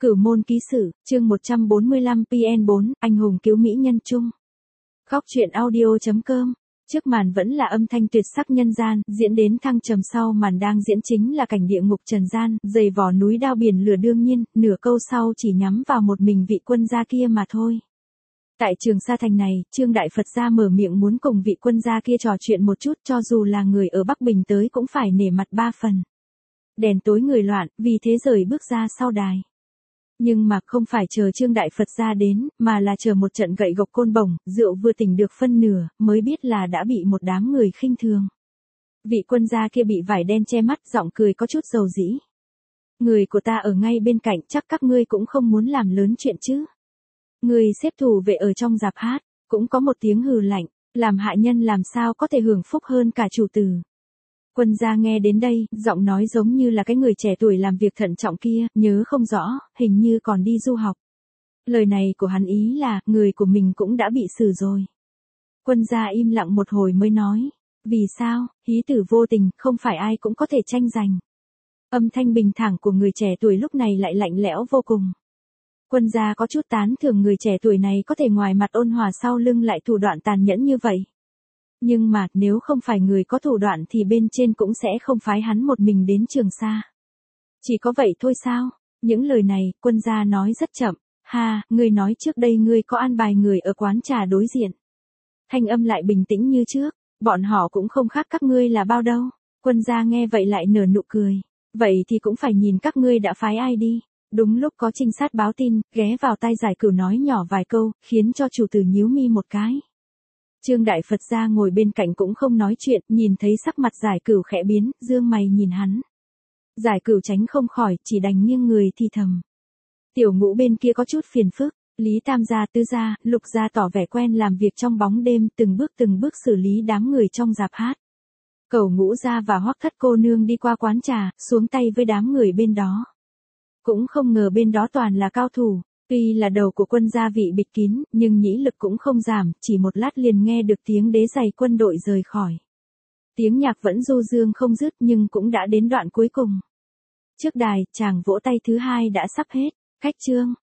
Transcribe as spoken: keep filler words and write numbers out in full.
Cửu môn ký sử, chương một trăm bốn mươi lăm P N bốn, anh hùng cứu mỹ nhân chung. Góc truyện audio chấm com. Trước màn vẫn là âm thanh tuyệt sắc nhân gian, diễn đến thăng trầm sau màn đang diễn chính là cảnh địa ngục trần gian, dày vỏ núi đao biển lửa đương nhiên, nửa câu sau chỉ nhắm vào một mình vị quân gia kia mà thôi. Tại Trường Sa Thành này, Trương Đại Phật gia mở miệng muốn cùng vị quân gia kia trò chuyện một chút, cho dù là người ở Bắc Bình tới cũng phải nể mặt ba phần. Đèn tối người loạn, vì thế rời bước ra sau đài. Nhưng mà không phải chờ Trương Đại Phật gia đến, mà là chờ một trận gậy gộc côn bổng, rượu vừa tỉnh được phân nửa, mới biết là đã bị một đám người khinh thường. Vị quân gia kia bị vải đen che mắt, giọng cười có chút dầu dĩ. Người của ta ở ngay bên cạnh, chắc các ngươi cũng không muốn làm lớn chuyện chứ. Người xếp thủ vệ ở trong rạp hát, cũng có một tiếng hừ lạnh, làm hạ nhân làm sao có thể hưởng phúc hơn cả chủ tử. Quân gia nghe đến đây, giọng nói giống như là cái người trẻ tuổi làm việc thận trọng kia, nhớ không rõ, hình như còn đi du học. Lời này của hắn ý là, người của mình cũng đã bị xử rồi. Quân gia im lặng một hồi mới nói, vì sao, hí tử vô tình, không phải ai cũng có thể tranh giành. Âm thanh bình thản của người trẻ tuổi lúc này lại lạnh lẽo vô cùng. Quân gia có chút tán thưởng người trẻ tuổi này có thể ngoài mặt ôn hòa sau lưng lại thủ đoạn tàn nhẫn như vậy. Nhưng mà, nếu không phải người có thủ đoạn thì bên trên cũng sẽ không phái hắn một mình đến Trường Sa. Chỉ có vậy thôi sao? Những lời này, quân gia nói rất chậm. Ha, ngươi nói trước đây ngươi có an bài người ở quán trà đối diện. Thanh âm lại bình tĩnh như trước, bọn họ cũng không khác các ngươi là bao đâu. Quân gia nghe vậy lại nở nụ cười. Vậy thì cũng phải nhìn các ngươi đã phái ai đi. Đúng lúc có trinh sát báo tin, ghé vào tai Giải Cửu nói nhỏ vài câu, khiến cho chủ tử nhíu mi một cái. Trương Đại Phật gia ngồi bên cạnh cũng không nói chuyện, nhìn thấy sắc mặt Giải Cửu khẽ biến, dương mày nhìn hắn. Giải Cửu tránh không khỏi, chỉ đành nghiêng người thì thầm. Tiểu Ngũ bên kia có chút phiền phức, Lý Tam gia, Tứ gia, Lục gia tỏ vẻ quen làm việc trong bóng đêm, từng bước từng bước xử lý đám người trong rạp hát. Cẩu Ngũ gia và Hoắc Thất cô nương đi qua quán trà, xuống tay với đám người bên đó. Cũng không ngờ bên đó toàn là cao thủ. Tuy là đầu của quân gia vị bịt kín, nhưng nhĩ lực cũng không giảm, chỉ một lát liền nghe được tiếng đế giày quân đội rời khỏi. Tiếng nhạc vẫn du dương không dứt nhưng cũng đã đến đoạn cuối cùng. Trước đài, chàng vỗ tay thứ hai đã sắp hết, khách trương,